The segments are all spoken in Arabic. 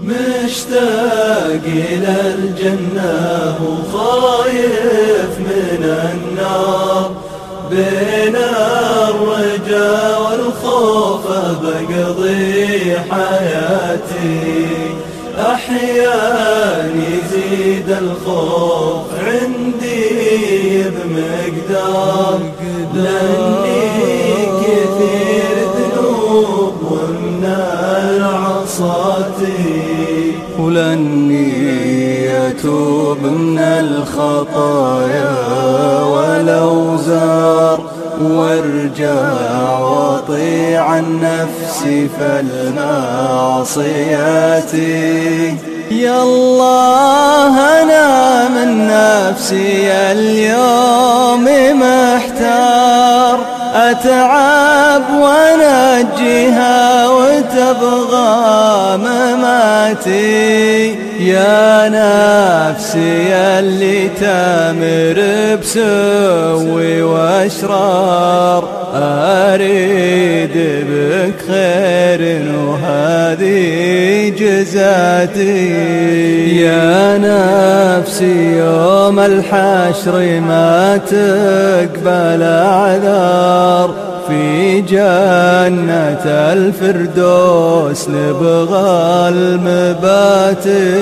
مشتاق إلى الجنة وخايف من النار، بين الرجا والخوف بقضي حياتي. أحيانا يزيد الخوف عندي بمقدار، لأني كثير ذنوب والنار عصاتي، ولأني أتوب من الخطايا والأوزار، وارجع واطيع النفس فالمعصياتي. يا الله أنا من نفسي اليوم محتار، أتعب وأنجيها وتبغى مماتي. يا نفسي اللي تامر بسوي واشرار، أريد بك خير وهذه جزاتي. يا نفسي يوم الحشر ما تقبل أعذار، في جنة الفردوس نبغى المباتي.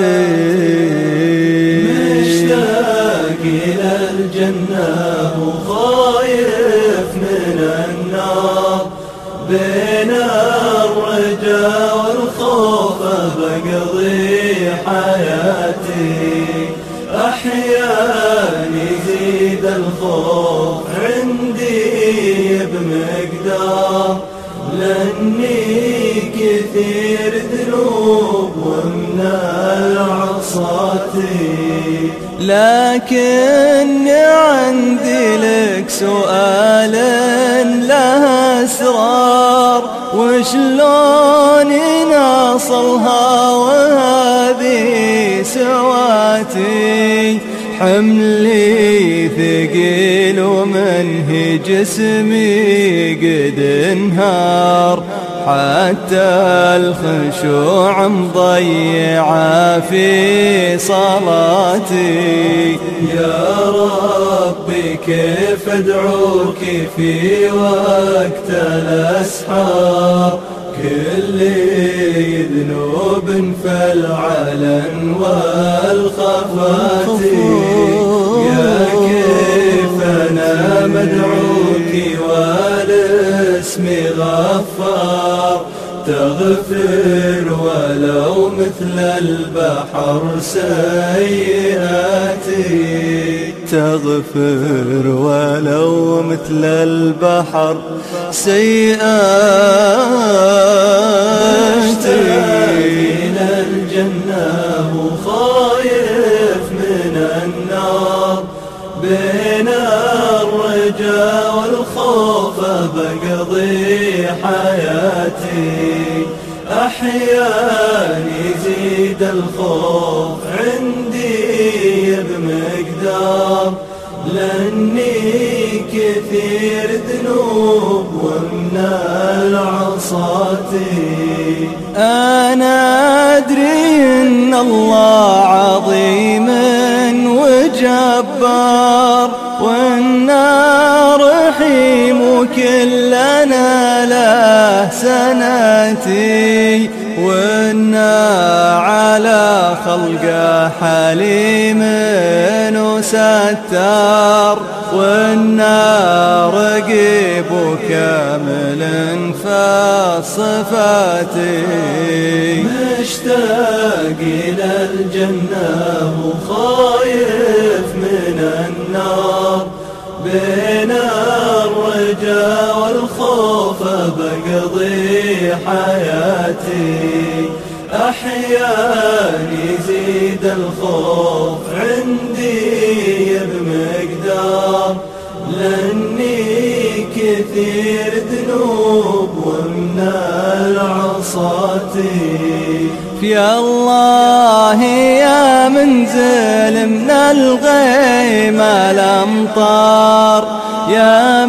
مشتاق إلى الجنة وخايف من النار، بين الرجا والخوف بقضي حياتي. أحيانا يزيد الخوف عندي بمقدار، لأني كثير ذنوب ومن العصاتي. لكن عندي لك سؤال له أسرار، وشلون نصلها وهذه سواتي. حملي ثقيل ومنه جسمي قد انهار، حتى الخشوع مضيعة في صلاتي. يا ربي كيف أدعوك في وقت الأسحار، كل ذنوب فالعلن والخفاتي. يا كيف أنا مدعوك والاسم غفار، تغفر ولو مثل البحر سيئاتي. تغفر ولو مثل البحر سيئاتي. إلى الجنة وخايف من النار، بين الرجا والخوف بقضي حياتي. أحيانا يزيد الخوف عندي بمقدار، لأني كثير ذنوب ومن العصاتي. أنا أدري إن الله عظيم وجبار، والنار رحيم وكلنا له سناتي. وإنا على خلقه حليم وستار، وإنا رقيب وكامل فالصفاتي. مشتاق إلى الجنة وخايف من النار، بين الرجا والخوف بقضي حياتي. أحيانا يزيد الخوف عندي بمقدار، لأني كثير ذنوب ومن العصاتي. يا الله يا منزل من الغيم الأمطار، يا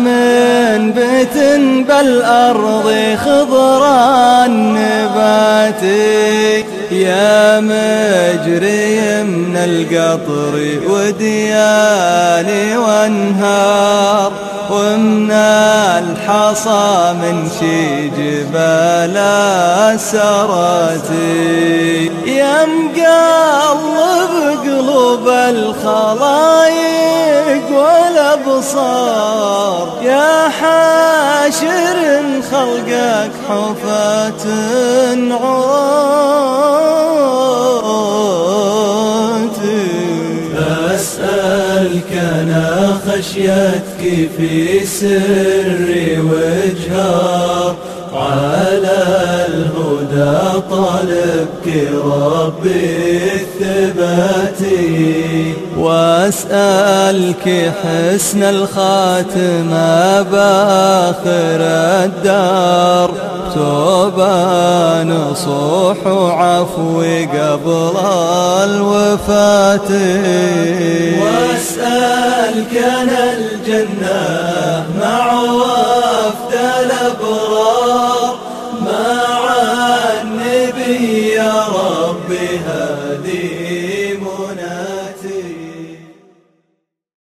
منبت بالأرض خضرا نباتي. يا مجري من القطر ودياني وانهار، ومن الحصى من شي جبال سرتي، يا مقلب قلوب الخلايق والابصار، يا حاشر خلقك حفاة عراتي. أسألك أنا خشيتك في سري وجهار، على الهدى طالبك ربي الثباتي، واسألك حسن الخاتمة باخر الدار، توبة نصوح وعفو قبل الوفاة، واسألك أنا الجنة مع وفد الأبرار، مع النبي يا ربي هذه